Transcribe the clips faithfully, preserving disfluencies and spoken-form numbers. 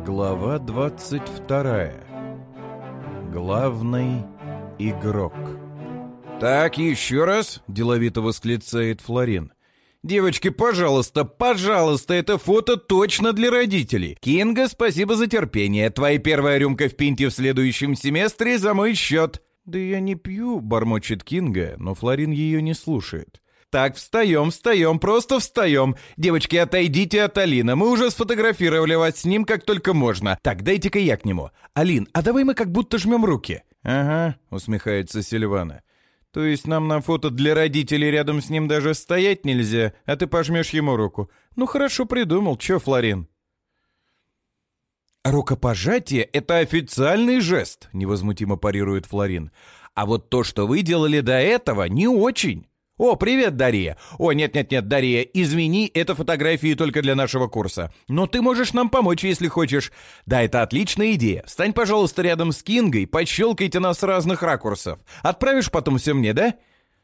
Глава двадцать вторая. Главный игрок. «Так, еще раз!» — деловито восклицает Флорин. «Девочки, пожалуйста, пожалуйста, это фото точно для родителей. Кинга, спасибо за терпение. Твоя первая рюмка в пинте в следующем семестре за мой счет». «Да я не пью», — бормочет Кинга, но Флорин ее не слушает. «Так, встаем, встаем, просто встаем. Девочки, отойдите от Алина. Мы уже сфотографировали вас с ним как только можно. Так, дайте-ка я к нему. Алин, а давай мы как будто жмем руки». «Ага», — усмехается Сильвана. «То есть нам на фото для родителей рядом с ним даже стоять нельзя, а ты пожмешь ему руку? Ну хорошо придумал, чё, Флорин?» «Рукопожатие — это официальный жест», — невозмутимо парирует Флорин. «А вот то, что вы делали до этого, не очень». «О, привет, Дарья! О, нет-нет-нет, Дарья, извини, это фотографии только для нашего курса. Но ты можешь нам помочь, если хочешь. Да, это отличная идея. Встань, пожалуйста, рядом с Кингой, пощелкайте нас с разных ракурсов. Отправишь потом все мне, да?»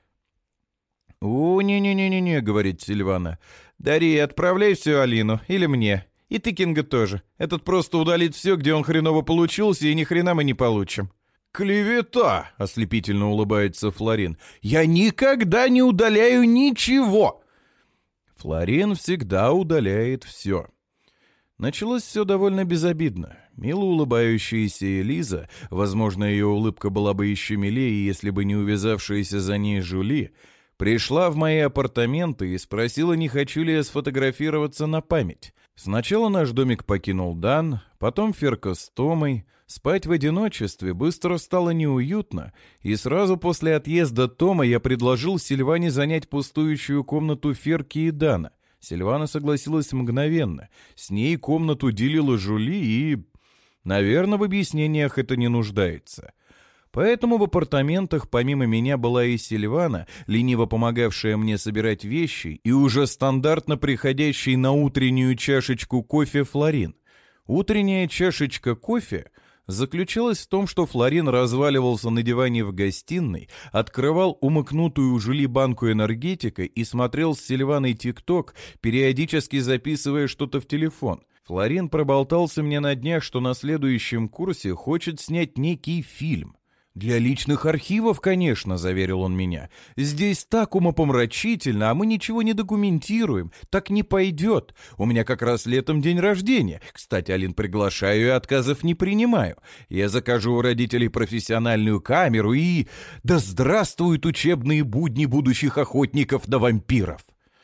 «О, не-не-не-не-не», — говорит Сильвана. «Дарья, отправляй все Алину или мне. И ты, Кинга, тоже. Этот просто удалит все, где он хреново получился, и ни хрена мы не получим». «Клевета!» — ослепительно улыбается Флорин. «Я никогда не удаляю ничего!» Флорин всегда удаляет все. Началось все довольно безобидно. Мило улыбающаяся Элиза, возможно, ее улыбка была бы еще милее, если бы не увязавшаяся за ней Жюли, пришла в мои апартаменты и спросила, не хочу ли я сфотографироваться на память. Сначала наш домик покинул Дан, потом Ферка с Томой. Спать в одиночестве быстро стало неуютно, и сразу после отъезда Тома я предложил Сильване занять пустующую комнату Ферки и Дана. Сильвана согласилась мгновенно. С ней комнату делила Жюли, и, наверное, в объяснениях это не нуждается. Поэтому в апартаментах помимо меня была и Сильвана, лениво помогавшая мне собирать вещи, и уже стандартно приходящий на утреннюю чашечку кофе Флорин. Утренняя чашечка кофе заключалась в том, что Флорин разваливался на диване в гостиной, открывал умыкнутую у Жюли банку энергетика и смотрел с Сильваной ТикТок, периодически записывая что-то в телефон. Флорин проболтался мне на днях, что на следующем курсе хочет снять некий фильм. «Для личных архивов, конечно», — заверил он меня. «Здесь так умопомрачительно, а мы ничего не документируем. Так не пойдет. У меня как раз летом день рождения. Кстати, Алин, приглашаю и отказов не принимаю. Я закажу у родителей профессиональную камеру и... Да здравствуют учебные будни будущих охотников на вампиров!»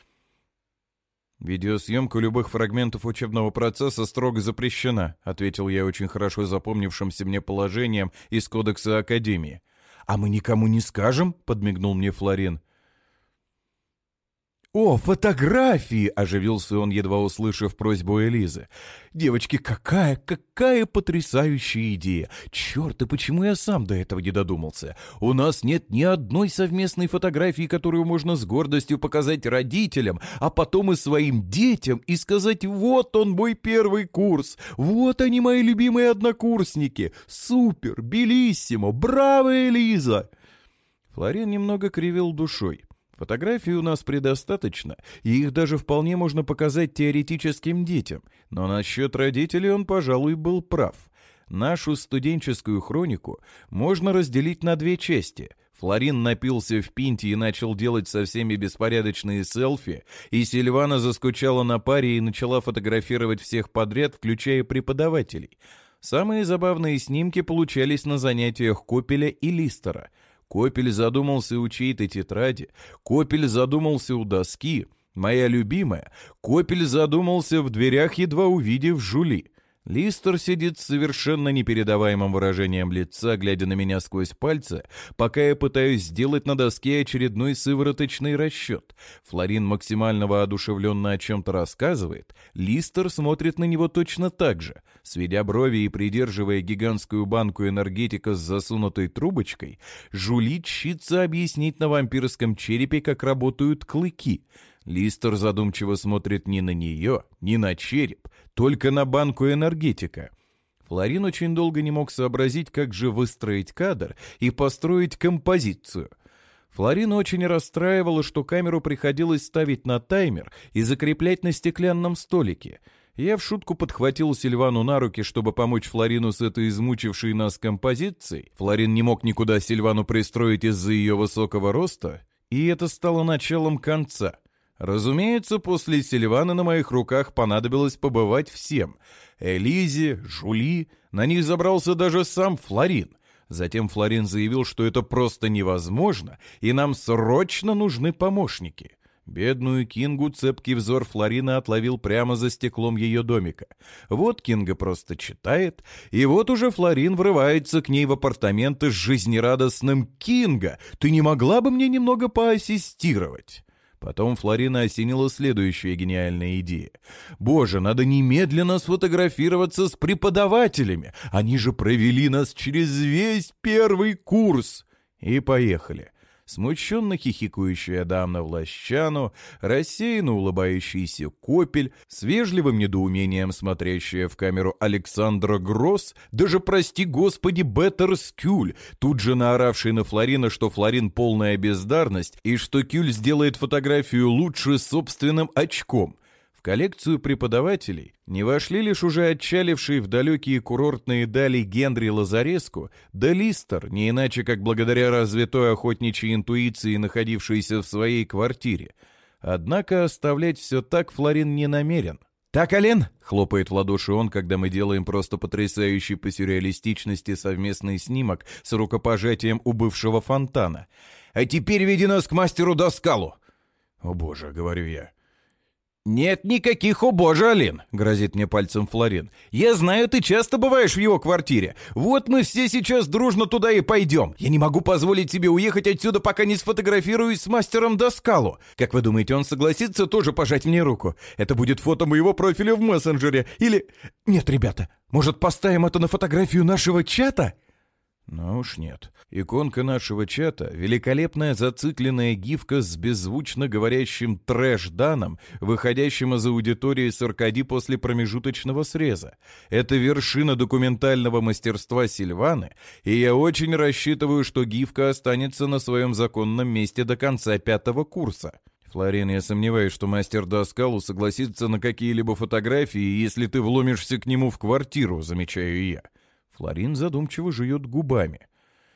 «Видеосъемка любых фрагментов учебного процесса строго запрещена», ответил я очень хорошо запомнившимся мне положением из Кодекса Академии. «А мы никому не скажем?» — подмигнул мне Флорин. «О, фотографии!» — оживился он, едва услышав просьбу Элизы. «Девочки, какая, какая потрясающая идея! Черт, и почему я сам до этого не додумался? У нас нет ни одной совместной фотографии, которую можно с гордостью показать родителям, а потом и своим детям, и сказать: вот он, мой первый курс, вот они, мои любимые однокурсники! Супер, белиссимо, браво, Элиза!» Флорин немного кривил душой. Фотографий у нас предостаточно, и их даже вполне можно показать теоретическим детям. Но насчет родителей он, пожалуй, был прав. Нашу студенческую хронику можно разделить на две части. Флорин напился в пинте и начал делать со всеми беспорядочные селфи, и Сильвана заскучала на паре и начала фотографировать всех подряд, включая преподавателей. Самые забавные снимки получались на занятиях Копеля и Листера. Копель задумался у чьей-то тетради, Копель задумался у доски, моя любимая, Копель задумался в дверях, едва увидев Жюли. Листер сидит с совершенно непередаваемым выражением лица, глядя на меня сквозь пальцы, пока я пытаюсь сделать на доске очередной сывороточный расчет. Флорин максимально воодушевленно о чем-то рассказывает, Листер смотрит на него точно так же. Сведя брови и придерживая гигантскую банку энергетика с засунутой трубочкой, Жюли чтится объяснить на вампирском черепе, как работают клыки. Листер задумчиво смотрит не на нее, не на череп, только на банку энергетика. Флорин очень долго не мог сообразить, как же выстроить кадр и построить композицию. Флорина очень расстраивало, что камеру приходилось ставить на таймер и закреплять на стеклянном столике. Я в шутку подхватил Сильвану на руки, чтобы помочь Флорину с этой измучившей нас композицией. Флорин не мог никуда Сильвану пристроить из-за ее высокого роста, и это стало началом конца. Разумеется, после Сильваны на моих руках понадобилось побывать всем. Элизе, Жули, на них забрался даже сам Флорин. Затем Флорин заявил, что это просто невозможно, и нам срочно нужны помощники. Бедную Кингу цепкий взор Флорина отловил прямо за стеклом ее домика. Вот Кинга просто читает, и вот уже Флорин врывается к ней в апартаменты с жизнерадостным: «Кинга, ты не могла бы мне немного поассистировать?» Потом Флорина осенила следующая гениальная идея. «Боже, надо немедленно сфотографироваться с преподавателями! Они же провели нас через весь первый курс!» И поехали. Смущенно хихикающая Дамна Влащану, рассеянно улыбающийся Копель, с вежливым недоумением смотрящая в камеру Александра Гросс, даже, прости господи, Беттер Скюль, тут же наоравший на Флорина, что Флорин полная бездарность и что Кюль сделает фотографию лучше собственным очком. В коллекцию преподавателей не вошли лишь уже отчалившие в далекие курортные дали Генри Лазареску, да Листер, не иначе как благодаря развитой охотничьей интуиции, находившейся в своей квартире. Однако оставлять все так Флорин не намерен. «Так, Ален!» — хлопает в ладоши он, когда мы делаем просто потрясающий по сюрреалистичности совместный снимок с рукопожатием у бывшего фонтана. «А теперь веди нас к мастеру Даскалу!» «О боже!» — говорю я. «Нет никаких, о боже, Ален!» — грозит мне пальцем Флорин. «Я знаю, ты часто бываешь в его квартире. Вот мы все сейчас дружно туда и пойдем. Я не могу позволить себе уехать отсюда, пока не сфотографируюсь с мастером Даскалу. Как вы думаете, он согласится тоже пожать мне руку? Это будет фото моего профиля в мессенджере. Или... Нет, ребята, может, поставим это на фотографию нашего чата?» Ну уж нет. Иконка нашего чата — великолепная зацикленная гифка с беззвучно говорящим трэш-даном, выходящим из аудитории с Аркади после промежуточного среза. Это вершина документального мастерства Сильваны, и я очень рассчитываю, что гифка останется на своем законном месте до конца пятого курса. Флорин, я сомневаюсь, что мастер Даскалу согласится на какие-либо фотографии, если ты вломишься к нему в квартиру, замечаю я. Флорин задумчиво жует губами.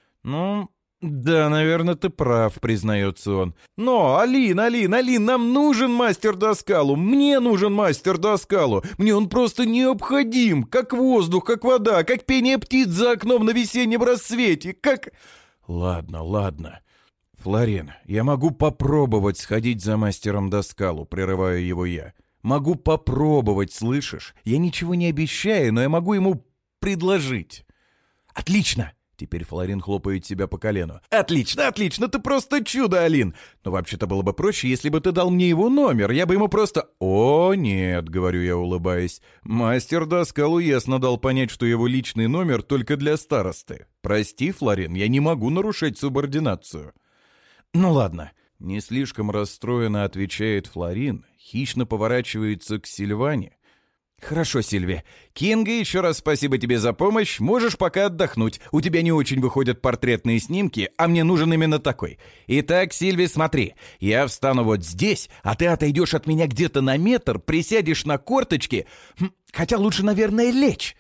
«Ну, да, наверное, ты прав», — признается он. «Но, Алин, Алин, Алин, нам нужен мастер Даскалу. Мне нужен мастер Даскалу. Мне он просто необходим. Как воздух, как вода, как пение птиц за окном на весеннем рассвете, как...» «Ладно, ладно. Флорин, я могу попробовать сходить за мастером Даскалу», — прерываю его я. «Могу попробовать, слышишь? Я ничего не обещаю, но я могу ему предложить». «Отлично!» — теперь Флорин хлопает себя по колену. «Отлично, отлично! Ты просто чудо, Алин! Но вообще-то было бы проще, если бы ты дал мне его номер. Я бы ему просто...» «О, нет!» — говорю я, улыбаясь. «Мастер Даскалу ясно дал понять, что его личный номер только для старосты. Прости, Флорин, я не могу нарушать субординацию». «Ну ладно». Не слишком расстроенно отвечает Флорин, хищно поворачивается к Сильване. «Хорошо, Сильви. Кинга, еще раз спасибо тебе за помощь. Можешь пока отдохнуть. У тебя не очень выходят портретные снимки, а мне нужен именно такой. Итак, Сильви, смотри. Я встану вот здесь, а ты отойдешь от меня где-то на метр, присядешь на корточки. Хотя лучше, наверное, лечь».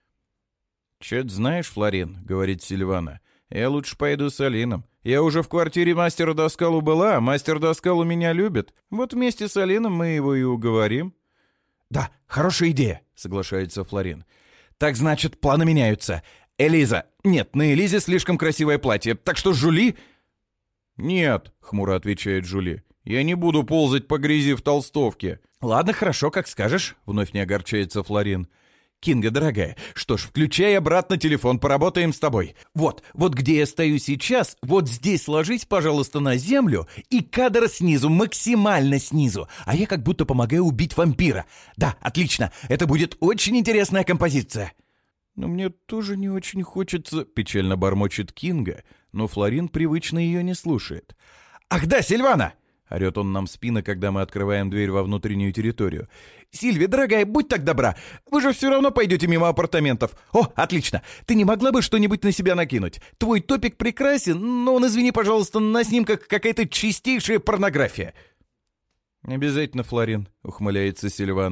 «Чё ты знаешь, Флорин?» — говорит Сильвана. «Я лучше пойду с Алином. Я уже в квартире мастера Даскалу была, а мастер Даскалу меня любит. Вот вместе с Алином мы его и уговорим». «Да, хорошая идея», — соглашается Флорин. «Так значит, планы меняются. Элиза... Нет, на Элизе слишком красивое платье, так что Жули...» «Нет», — хмуро отвечает Жули. «Я не буду ползать по грязи в толстовке». «Ладно, хорошо, как скажешь», — вновь не огорчается Флорин. «Кинга, дорогая, что ж, включай обратно телефон, поработаем с тобой. Вот, вот где я стою сейчас, вот здесь ложись, пожалуйста, на землю, и кадр снизу, максимально снизу, а я как будто помогаю убить вампира. Да, отлично, это будет очень интересная композиция». «Но мне тоже не очень хочется», — печально бормочет Кинга, но Флорин привычно ее не слушает. «Ах да, Сильвана!» — орет он нам в спину, когда мы открываем дверь во внутреннюю территорию. «Сильви, дорогая, будь так добра. Вы же все равно пойдете мимо апартаментов. О, отлично. Ты не могла бы что-нибудь на себя накинуть? Твой топик прекрасен, но он, извини, пожалуйста, на снимках какая-то чистейшая порнография». «Обязательно, Флорин», — ухмыляется Сильвана.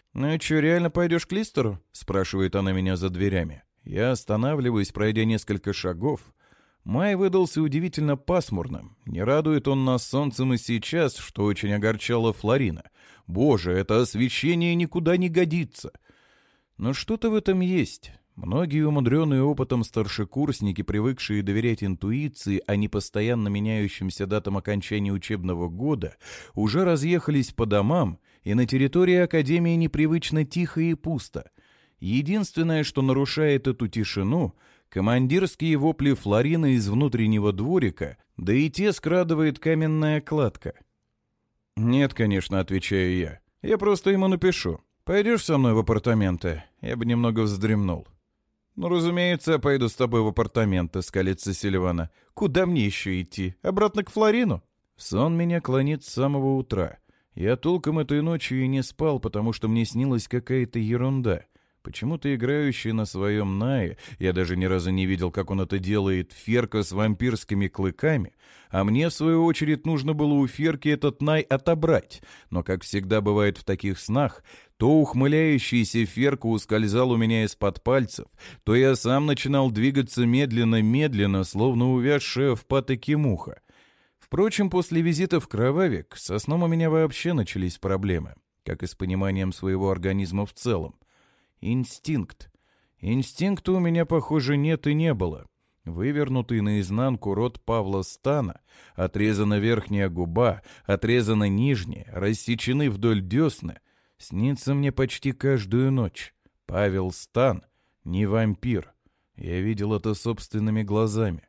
«Ну и чё, реально пойдешь к Листеру?» — спрашивает она меня за дверями. Я останавливаюсь, пройдя несколько шагов. Май выдался удивительно пасмурным. Не радует он нас солнцем и сейчас, что очень огорчало Флорина. Боже, это освещение никуда не годится. Но что-то в этом есть. Многие умудренные опытом старшекурсники, привыкшие доверять интуиции, а не постоянно меняющимся датам окончания учебного года, уже разъехались по домам, и на территории Академии непривычно тихо и пусто. Единственное, что нарушает эту тишину — командирские вопли Флорины из внутреннего дворика, да и те скрадывает каменная кладка. «Нет, конечно», — отвечаю я. «Я просто ему напишу. Пойдешь со мной в апартаменты? Я бы немного вздремнул». «Ну, разумеется, я пойду с тобой в апартаменты», — скалится Сильвана. «Куда мне еще идти? Обратно к Флорину?» Сон меня клонит с самого утра. Я толком этой ночью и не спал, потому что мне снилась какая-то ерунда. Почему-то играющий на своем Нае, я даже ни разу не видел, как он это делает, Ферка с вампирскими клыками, а мне, в свою очередь, нужно было у Ферки этот Най отобрать. Но, как всегда бывает в таких снах, то ухмыляющийся Ферка ускользал у меня из-под пальцев, то я сам начинал двигаться медленно-медленно, словно увязшая в патоке муха. Впрочем, после визита в Кровавик со сном у меня вообще начались проблемы, как и с пониманием своего организма в целом. Инстинкт. Инстинкта у меня, похоже, нет и не было. Вывернутый наизнанку рот Павла Стана, отрезана верхняя губа, отрезана нижняя, рассечены вдоль десны, снится мне почти каждую ночь. Павел Стан не вампир. Я видел это собственными глазами.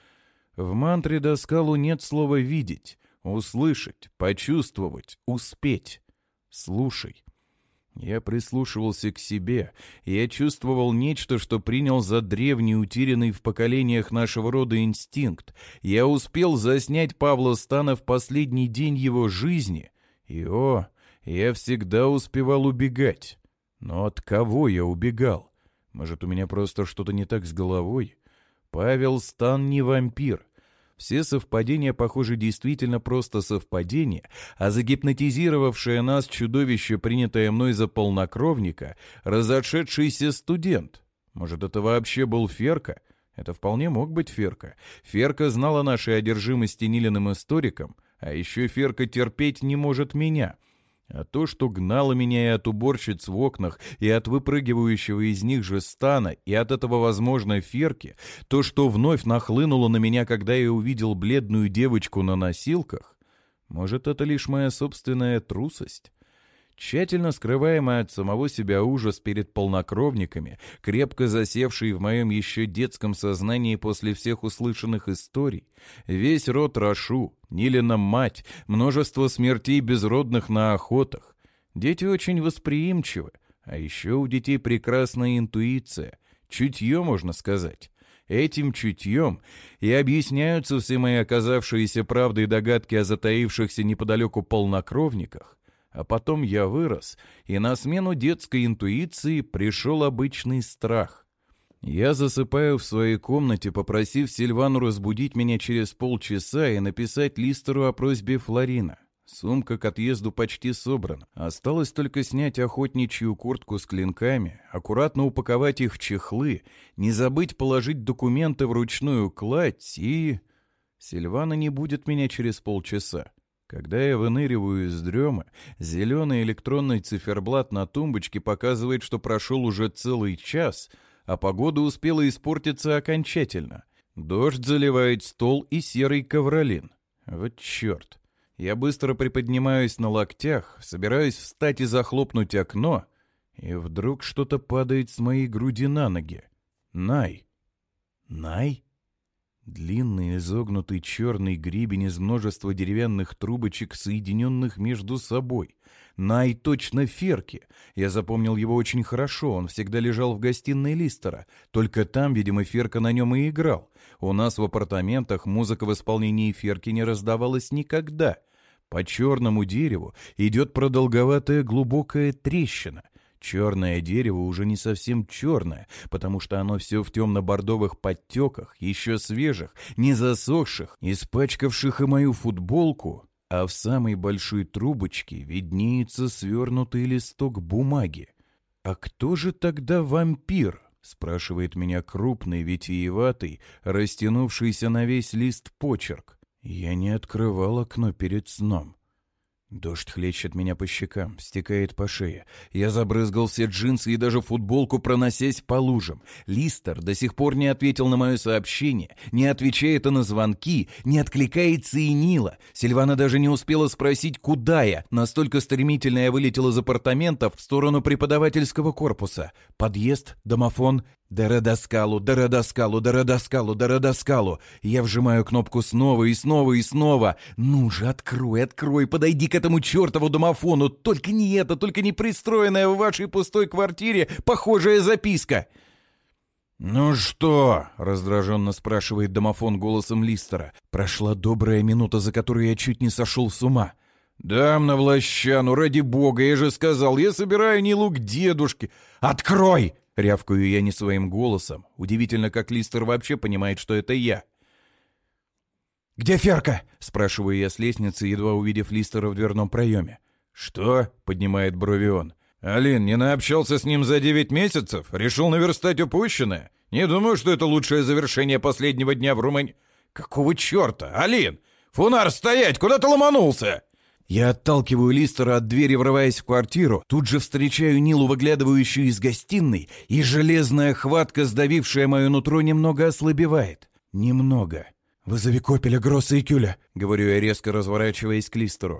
В мантре Доскалу нет слова «видеть», «услышать», «почувствовать», «успеть». «Слушай». Я прислушивался к себе, я чувствовал нечто, что принял за древний, утерянный в поколениях нашего рода инстинкт. Я успел заснять Павла Стана в последний день его жизни, и, о, я всегда успевал убегать. Но от кого я убегал? Может, у меня просто что-то не так с головой? Павел Стан не вампир. Все совпадения, похоже, действительно просто совпадения, а загипнотизировавшее нас чудовище, принятое мной за полнокровника, разошедшийся студент. Может, это вообще был Ферка? Это вполне мог быть Ферка. Ферка знал о нашей одержимости Нилиным историком, а еще Ферка терпеть не может меня. А то, что гнало меня и от уборщиц в окнах, и от выпрыгивающего из них же Стана, и от этого, возможно, Ферки, то, что вновь нахлынуло на меня, когда я увидел бледную девочку на носилках, может, это лишь моя собственная трусость? Тщательно скрываемый от самого себя ужас перед полнокровниками, крепко засевший в моем еще детском сознании после всех услышанных историй, весь род Рашу, Нилина мать, множество смертей безродных на охотах. Дети очень восприимчивы, а еще у детей прекрасная интуиция, чутье, можно сказать. Этим чутьем и объясняются все мои оказавшиеся правдой догадки о затаившихся неподалеку полнокровниках. А потом я вырос, и на смену детской интуиции пришел обычный страх. Я засыпаю в своей комнате, попросив Сильвану разбудить меня через полчаса и написать Листеру о просьбе Флорина. Сумка к отъезду почти собрана. Осталось только снять охотничью куртку с клинками, аккуратно упаковать их в чехлы, не забыть положить документы в ручную кладь и... Сильвана не будет меня через полчаса. Когда я выныриваю из дремы, зеленый электронный циферблат на тумбочке показывает, что прошел уже целый час, а погода успела испортиться окончательно. Дождь заливает стол и серый ковролин. Вот черт. Я быстро приподнимаюсь на локтях, собираюсь встать и захлопнуть окно, и вдруг что-то падает с моей груди на ноги. Най. Най? Длинный изогнутый черный гребень из множества деревянных трубочек, соединенных между собой. Най точно Ферки. Я запомнил его очень хорошо, он всегда лежал в гостиной Листера. Только там, видимо, Ферка на нем и играл. У нас в апартаментах музыка в исполнении Ферки не раздавалась никогда. По черному дереву идет продолговатая глубокая трещина. Черное дерево уже не совсем черное, потому что оно все в темно-бордовых подтеках, еще свежих, не засохших, испачкавших и мою футболку. а в самой большой трубочке виднеется свернутый листок бумаги. «А кто же тогда вампир?» — спрашивает меня крупный, витиеватый, растянувшийся на весь лист почерк. Я не открывал окно перед сном. Дождь хлещет меня по щекам, стекает по шее. Я забрызгал все джинсы и даже футболку, проносясь по лужам. Листер до сих пор не ответил на мое сообщение, не отвечает и на звонки, не откликается и Нила. Сильвана даже не успела спросить, куда я. Настолько стремительно я вылетел из апартаментов в сторону преподавательского корпуса. Подъезд, домофон. Дородоскалу, Дородоскалу, Дородоскалу, Дородоскалу. Я вжимаю кнопку снова и снова и снова. Ну же, открой, открой, подойди к этому чертову домофону. Только не это, только не пристроенная в вашей пустой квартире похожая записка. «Ну что?» — раздраженно спрашивает домофон голосом Листера. Прошла добрая минута, за которую я чуть не сошел с ума. «Дам на влащану, ради бога, я же сказал, я собираю Нилу к дедушке. Открой!» — рявкаю я не своим голосом. Удивительно, как Листер вообще понимает, что это я. «Где Ферка?» — спрашиваю я с лестницы, едва увидев Листера в дверном проеме. «Что?» — поднимает брови он. «Алин, не наобщался с ним за девять месяцев? Решил наверстать упущенное? Не думаю, что это лучшее завершение последнего дня в Румынии». «Какого черта? Алин! Фунар, стоять! Куда ты ломанулся?» Я отталкиваю Листера от двери, врываясь в квартиру, тут же встречаю Нилу, выглядывающую из гостиной, и железная хватка, сдавившая мое нутро, немного ослабевает. Немного. «Вызови Копеля, Гросса и Кюля», — говорю я, резко разворачиваясь к Листеру.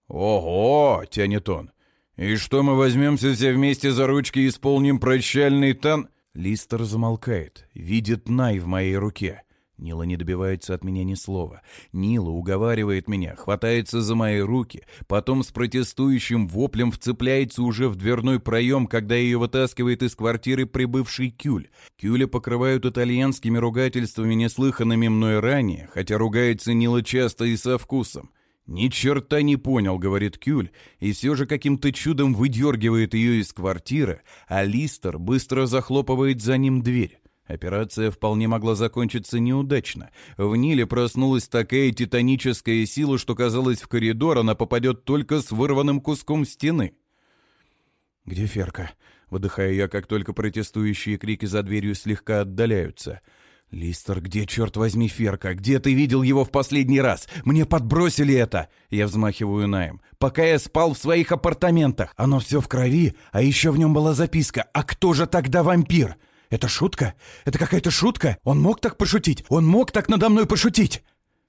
«Ого!» — тянет он. «И что, мы возьмемся все вместе за ручки и исполним прощальный тан...» Листер замолкает, видит Най в моей руке. Нила не добивается от меня ни слова. Нила уговаривает меня, хватается за мои руки, потом с протестующим воплем вцепляется уже в дверной проем, когда ее вытаскивает из квартиры прибывший Кюль. Кюля покрывают итальянскими ругательствами, неслыханными мной ранее, хотя ругается Нила часто и со вкусом. «Ни черта не понял», — говорит Кюль, и все же каким-то чудом выдергивает ее из квартиры, а Листер быстро захлопывает за ним дверь. Операция вполне могла закончиться неудачно. В Ниле проснулась такая титаническая сила, что, казалось, в коридор она попадет только с вырванным куском стены. «Где Ферка?» — выдыхаю я, как только протестующие крики за дверью слегка отдаляются. «Листер, где, черт возьми, Ферка? Где ты видел его в последний раз? Мне подбросили это!» Я взмахиваю Наем. «Пока я спал в своих апартаментах. Оно все в крови, а еще в нем была записка. А кто же тогда вампир? Это шутка? Это какая-то шутка? Он мог так пошутить? Он мог так надо мной пошутить?»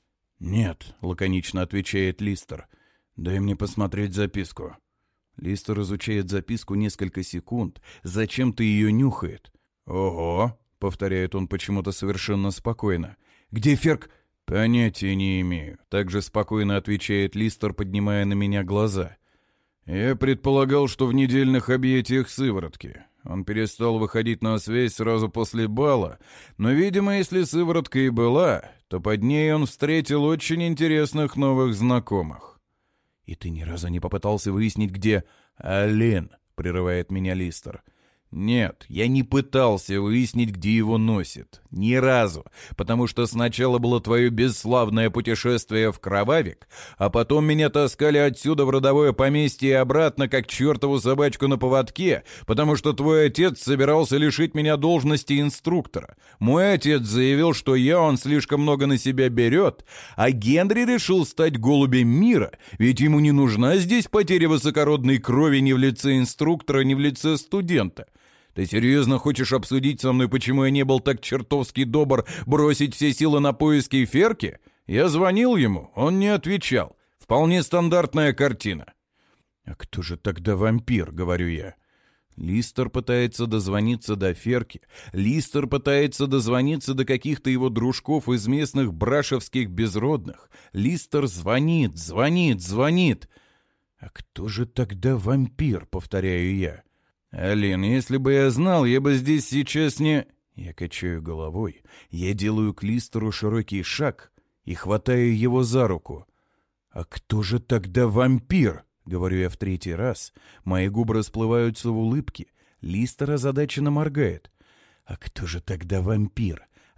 «Нет», — лаконично отвечает Листер. «Дай мне посмотреть записку». Листер изучает записку несколько секунд, зачем-то ее нюхает. «Ого», — повторяет он почему-то совершенно спокойно. «Где Ферк?» «Понятия не имею», — также спокойно отвечает Листер, поднимая на меня глаза. «Я предполагал, что в недельных объятиях сыворотки. Он перестал выходить на связь сразу после бала, но, видимо, если сыворотка и была, то под ней он встретил очень интересных новых знакомых». «И ты ни разу не попытался выяснить, где...» «Алин», — прерывает меня Листер. «Нет, я не пытался выяснить, где его носит. Ни разу. Потому что сначала было твое бесславное путешествие в Кровавик, а потом меня таскали отсюда в родовое поместье и обратно, как чертову собачку на поводке, потому что твой отец собирался лишить меня должности инструктора. Мой отец заявил, что я он слишком много на себя берет, а Генри решил стать голубем мира, ведь ему не нужна здесь потеря высокородной крови ни в лице инструктора, ни в лице студента. Ты серьезно хочешь обсудить со мной, почему я не был так чертовски добр бросить все силы на поиски Ферки? Я звонил ему, он не отвечал. Вполне стандартная картина». «А кто же тогда вампир?» — говорю я. Листер пытается дозвониться до Ферки. Листер пытается дозвониться до каких-то его дружков из местных брашевских безродных. Листер звонит, звонит, звонит. «А кто же тогда вампир?» — повторяю я. «Алин, если бы я знал, я бы здесь сейчас не...» Я качаю головой. Я делаю к Листеру широкий шаг и хватаю его за руку. «А кто же тогда вампир?» — говорю я в третий раз. Мои губы расплываются в улыбке. Листер озадаченно моргает. «А кто же тогда вампир?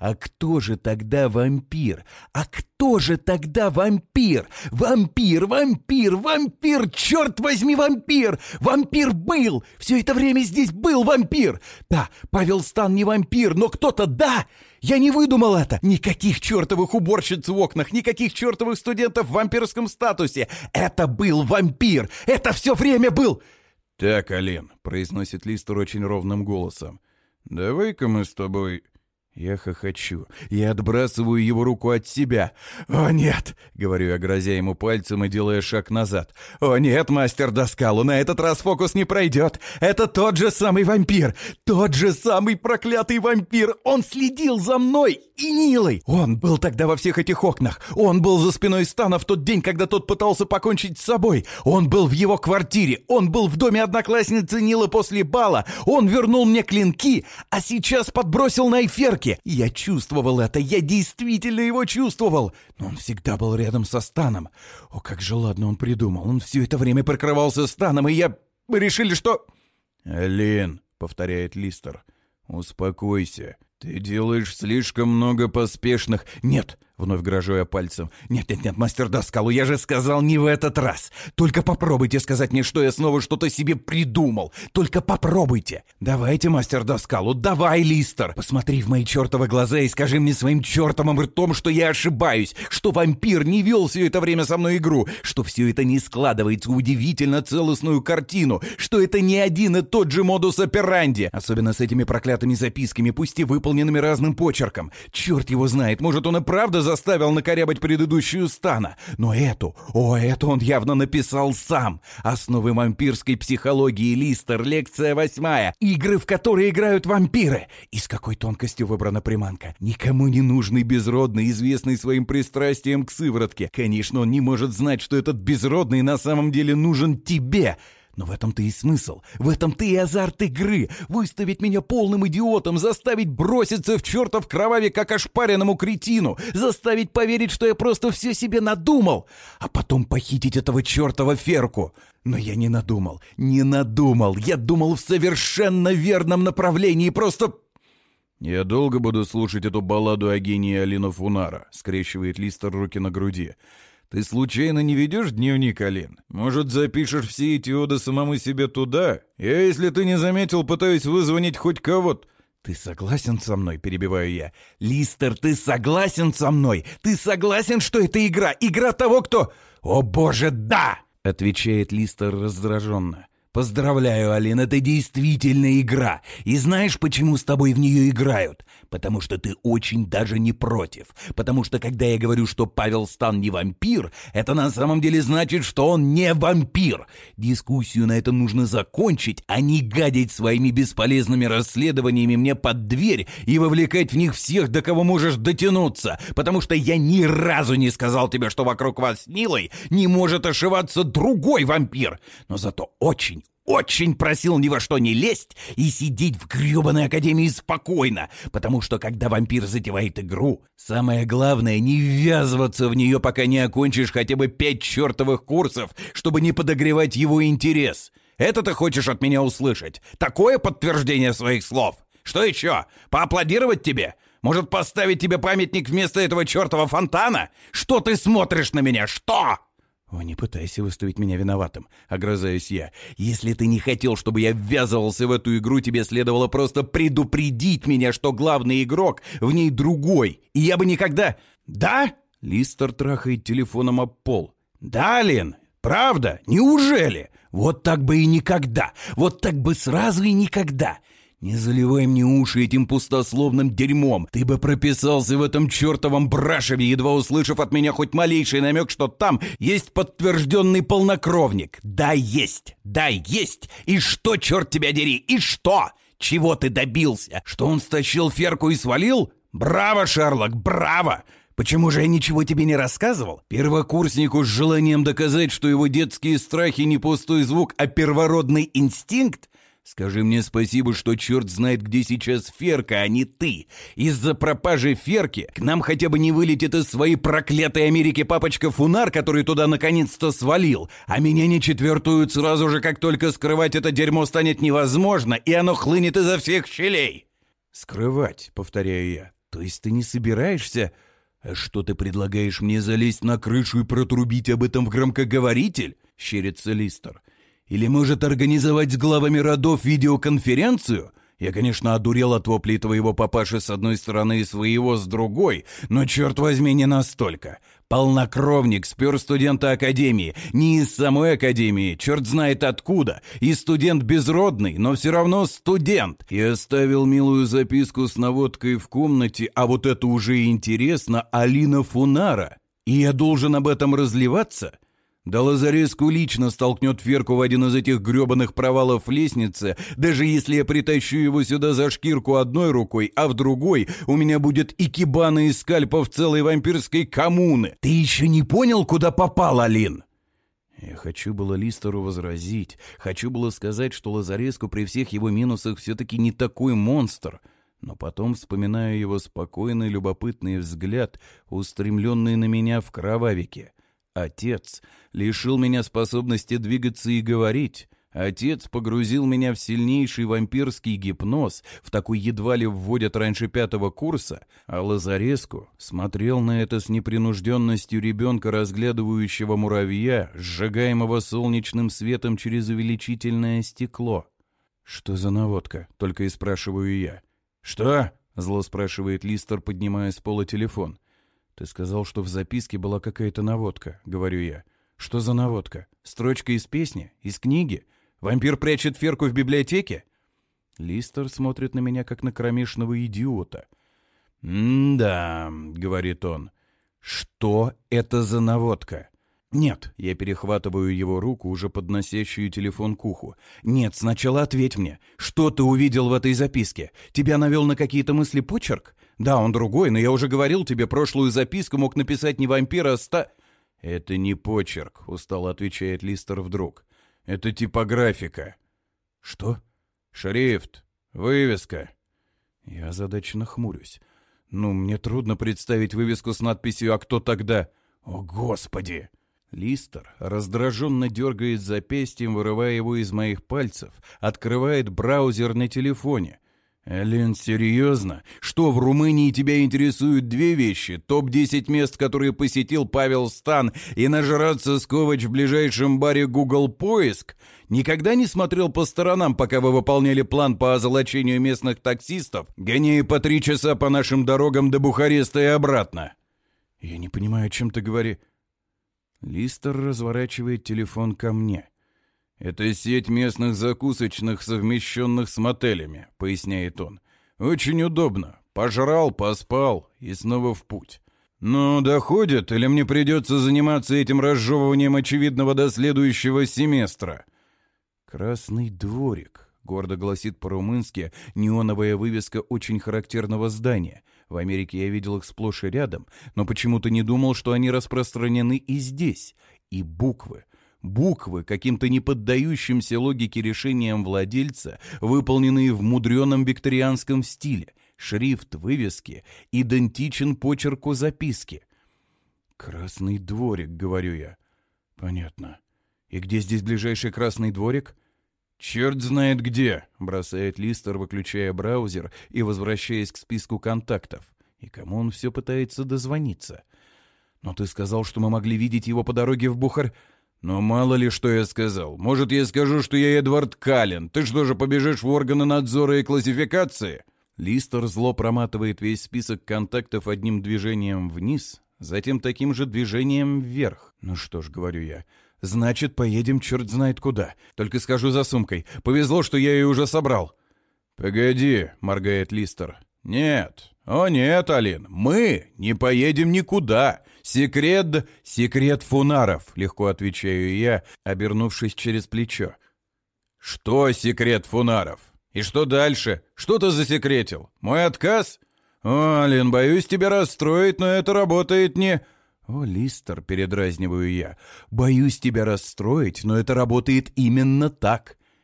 А кто же тогда вампир? А кто же тогда вампир? Вампир, вампир, вампир, черт возьми, вампир! Вампир был! Все это время здесь был вампир! Да, Павел Стан не вампир, но кто-то да! Я не выдумал это! Никаких чертовых уборщиц в окнах, никаких чертовых студентов в вампирском статусе! Это был вампир! Это все время был... «Так, Алин», — произносит Листер очень ровным голосом, — «давай-ка мы с тобой...» Я хохочу. Я отбрасываю его руку от себя. «О, нет!» — говорю я, грозя ему пальцем и делая шаг назад. «О, нет, мастер Доскалу, на этот раз фокус не пройдет. Это тот же самый вампир! Тот же самый проклятый вампир! Он следил за мной и Нилой! Он был тогда во всех этих окнах! Он был за спиной Стана в тот день, когда тот пытался покончить с собой! Он был в его квартире! Он был в доме одноклассницы Нилы после бала! Он вернул мне клинки, а сейчас подбросил на эфирке! Я чувствовал это, я действительно его чувствовал. Но он всегда был рядом со Станом. О, как же ладно он придумал. Он все это время прикрывался Станом, и я... Мы решили, что... «Алин», — повторяет Листер, — «успокойся. Ты делаешь слишком много поспешных...» «Нет», — вновь грожу я пальцем. «Нет-нет-нет, мастер Доскалу, я же сказал не в этот раз. Только попробуйте сказать мне, что я снова что-то себе придумал. Только попробуйте. Давайте, мастер Доскалу, давай, Листер. Посмотри в мои чертовы глаза и скажи мне своим чертовым ртом, что я ошибаюсь, что вампир не вел все это время со мной игру, что все это не складывается в удивительно целостную картину, что это не один и тот же модус операнди, особенно с этими проклятыми записками, пусть и выполненными разным почерком. Черт его знает, может, он и правда заставил накорябать предыдущую Стана. Но эту, о, эту он явно написал сам. Основы вампирской психологии, Листер, лекция восьмая. Игры, в которые играют вампиры. И с какой тонкостью выбрана приманка. Никому не нужный безродный, известный своим пристрастием к сыворотке. Конечно, он не может знать, что этот безродный на самом деле нужен тебе. Но в этом-то и смысл, в этом-то и азарт игры. Выставить меня полным идиотом, заставить броситься в чертов кроваве, как ошпаренному кретину, заставить поверить, что я просто все себе надумал, а потом похитить этого чертова Ферку. Но я не надумал, не надумал, я думал в совершенно верном направлении, просто... «Я долго буду слушать эту балладу о гении Алина Фунара», — скрещивает Листер руки на груди. «Ты случайно не ведешь дневник, Алин? Может, запишешь все эти оды самому себе туда? Я, если ты не заметил, пытаюсь вызвонить хоть кого-то». «Ты согласен со мной?» — перебиваю я. «Листер, ты согласен со мной? Ты согласен, что это игра? Игра того, кто...» «О боже, да!» — отвечает Листер раздраженно. «Поздравляю, Алин, это действительно игра. И знаешь, почему с тобой в нее играют? Потому что ты очень даже не против. Потому что, когда я говорю, что Павел Стан не вампир, это на самом деле значит, что он не вампир. Дискуссию на это нужно закончить, а не гадить своими бесполезными расследованиями мне под дверь и вовлекать в них всех, до кого можешь дотянуться. Потому что я ни разу не сказал тебе, что вокруг вас с Нилой не может ошиваться другой вампир. Но зато очень, очень просил ни во что не лезть и сидеть в гребаной академии спокойно, потому что, когда вампир затевает игру, самое главное — не ввязываться в нее, пока не окончишь хотя бы пять чертовых курсов, чтобы не подогревать его интерес. Это ты хочешь от меня услышать? Такое подтверждение своих слов? Что еще? Поаплодировать тебе? Может, поставить тебе памятник вместо этого чертова фонтана? Что ты смотришь на меня? Что?» «О, не пытайся выставить меня виноватым», — огрызаюсь я. «Если ты не хотел, чтобы я ввязывался в эту игру, тебе следовало просто предупредить меня, что главный игрок в ней другой, и я бы никогда...» «Да?» — Листер трахает телефоном об пол. «Да, Лен? Правда? Неужели? Вот так бы и никогда! Вот так бы сразу и никогда!» «Не заливай мне уши этим пустословным дерьмом. Ты бы прописался в этом чертовом Брашеве, едва услышав от меня хоть малейший намек, что там есть подтвержденный полнокровник. Да, есть. Да, есть. И что, черт тебя дери? И что? Чего ты добился? Что он стащил Ферку и свалил? Браво, Шерлок, браво! Почему же я ничего тебе не рассказывал? Первокурснику с желанием доказать, что его детские страхи не пустой звук, а первородный инстинкт? Скажи мне спасибо, что черт знает, где сейчас Ферка, а не ты. Из-за пропажи Ферки к нам хотя бы не вылетит из своей проклятой Америки папочка Фунар, который туда наконец-то свалил, а меня не четвертуют сразу же, как только скрывать это дерьмо станет невозможно, и оно хлынет изо всех щелей». «Скрывать», — повторяю я. То есть ты не собираешься... А что ты предлагаешь мне залезть на крышу и протрубить об этом в громкоговоритель? Щерится Листер. Или, может, организовать с главами родов видеоконференцию? Я, конечно, одурел от воплей твоего папаши с одной стороны и своего с другой, но, черт возьми, не настолько. Полнокровник спер студента академии, не из самой академии, черт знает откуда, и студент безродный, но все равно студент. И оставил милую записку с наводкой в комнате, а вот это уже интересно, Алина Фунара. И я должен об этом разливаться? Да Лазареску лично столкнет Ферку в один из этих гребаных провалов лестницы, даже если я притащу его сюда за шкирку одной рукой, а в другой у меня будет икебана из скальпов целой вампирской коммуны. Ты еще не понял, куда попал, Алин? Я хочу было Листеру возразить, хочу было сказать, что Лазареску при всех его минусах все-таки не такой монстр, но потом вспоминаю его спокойный любопытный взгляд, устремленный на меня в кровавике. Отец лишил меня способности двигаться и говорить. Отец погрузил меня в сильнейший вампирский гипноз, в такой едва ли вводят раньше пятого курса, а Лазареску смотрел на это с непринужденностью ребенка, разглядывающего муравья, сжигаемого солнечным светом через увеличительное стекло. «Что за наводка?» — только и спрашиваю я. «Что?» — зло спрашивает Листер, поднимая с пола телефон. «Ты сказал, что в записке была какая-то наводка», — говорю я. «Что за наводка? Строчка из песни? Из книги? Вампир прячет Ферку в библиотеке?» Листер смотрит на меня, как на кромешного идиота. «М-да», — говорит он. «Что это за наводка?» «Нет», — я перехватываю его руку, уже подносящую телефон к уху. «Нет, сначала ответь мне. Что ты увидел в этой записке? Тебя навел на какие-то мысли почерк? Да, он другой, но я уже говорил тебе, прошлую записку мог написать не вампир, а ста...» «Это не почерк», — устало отвечает Листер вдруг. «Это типографика». «Что?» «Шрифт. Вывеска». Я озадаченно хмурюсь. «Ну, мне трудно представить вывеску с надписью «А кто тогда?» «О, Господи!» Листер раздраженно дергает запястьем, вырывая его из моих пальцев, открывает браузер на телефоне. «Алин, серьезно? Что, в Румынии тебя интересуют две вещи? топ десять мест, которые посетил Павел Стан, и нажраться сковач в ближайшем баре Google Поиск? Никогда не смотрел по сторонам, пока вы выполняли план по озолочению местных таксистов, гоняя по три часа по нашим дорогам до Бухареста и обратно?» «Я не понимаю, о чем ты говоришь». Листер разворачивает телефон ко мне. «Это сеть местных закусочных, совмещенных с мотелями», — поясняет он. «Очень удобно. Пожрал, поспал и снова в путь. Ну, доходит, или мне придется заниматься этим разжевыванием очевидного до следующего семестра?» «Красный дворик», — гордо гласит по-румынски неоновая вывеска очень характерного здания. В Америке я видел их сплошь и рядом, но почему-то не думал, что они распространены и здесь. И буквы. Буквы, каким-то неподдающимся логике решениям владельца, выполненные в мудреном викторианском стиле. Шрифт вывески идентичен почерку записки. «Красный дворик», — говорю я. «Понятно. И где здесь ближайший красный дворик?» «Черт знает где», — бросает Листер, выключая браузер и возвращаясь к списку контактов. И кому он все пытается дозвониться? «Но ты сказал, что мы могли видеть его по дороге в Бухар...» «Ну, мало ли, что я сказал. Может, я скажу, что я Эдвард Каллен. Ты что же, побежишь в органы надзора и классификации?» Листер зло проматывает весь список контактов одним движением вниз, затем таким же движением вверх. «Ну что ж», — говорю я, — «значит, поедем черт знает куда. Только схожу за сумкой. Повезло, что я ее уже собрал». «Погоди», — моргает Листер. «Нет. О нет, Алин, мы не поедем никуда. Секрет... Секрет Фунаров», — легко отвечаю я, обернувшись через плечо. «Что секрет Фунаров? И что дальше? Что ты засекретил? Мой отказ? О, Алин, боюсь тебя расстроить, но это работает не...» «О, Листер», — передразниваю я, — «боюсь тебя расстроить, но это работает именно так.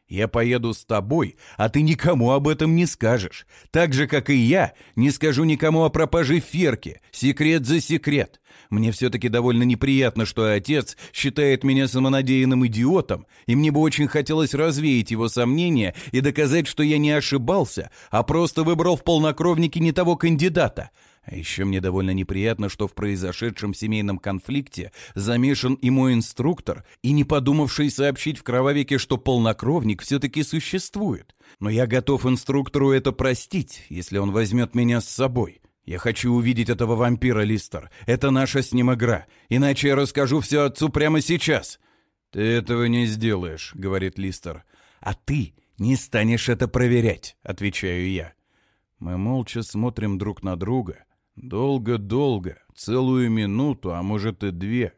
Я поеду с тобой, а ты никому об этом не скажешь. Так же, как и я, не скажу никому о пропаже Ферки. Секрет за секрет. Мне все-таки довольно неприятно, что отец считает меня самонадеянным идиотом, и мне бы очень хотелось развеять его сомнения и доказать, что я не ошибался, а просто выбрал в полнокровнике не того кандидата. А еще мне довольно неприятно, что в произошедшем семейном конфликте замешан и мой инструктор, и не подумавший сообщить в кровавике, что полнокровник все-таки существует. Но я готов инструктору это простить, если он возьмет меня с собой. Я хочу увидеть этого вампира, Листер. Это наша с ним игра. Иначе я расскажу все отцу прямо сейчас. «Ты этого не сделаешь», — говорит Листер. «А ты не станешь это проверять», — отвечаю я. Мы молча смотрим друг на друга. Долго-долго, целую минуту, а может и две.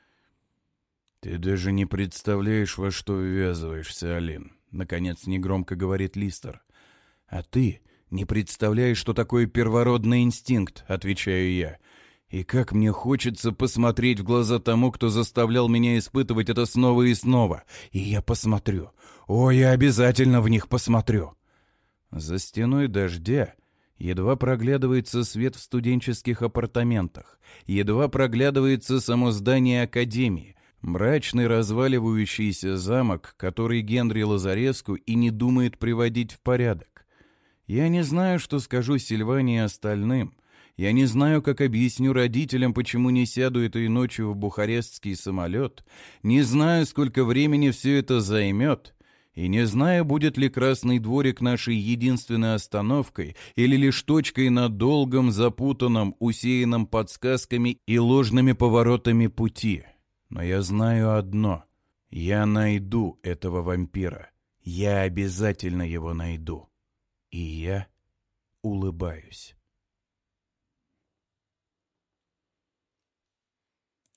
«Ты даже не представляешь, во что ввязываешься, Алин», — наконец негромко говорит Листер. «А ты не представляешь, что такое первородный инстинкт», — отвечаю я. «И как мне хочется посмотреть в глаза тому, кто заставлял меня испытывать это снова и снова. И я посмотрю. О, я обязательно в них посмотрю». За стеной дождя едва проглядывается свет в студенческих апартаментах, едва проглядывается само здание академии, мрачный разваливающийся замок, который Генри Лазареску и не думает приводить в порядок. Я не знаю, что скажу Сильване и остальным. Я не знаю, как объясню родителям, почему не сяду этой ночью в бухарестский самолет, не знаю, сколько времени все это займет. И не знаю, будет ли Красный дворик нашей единственной остановкой или лишь точкой на долгом, запутанном, усеянном подсказками и ложными поворотами пути. Но я знаю одно. Я найду этого вампира. Я обязательно его найду. И я улыбаюсь.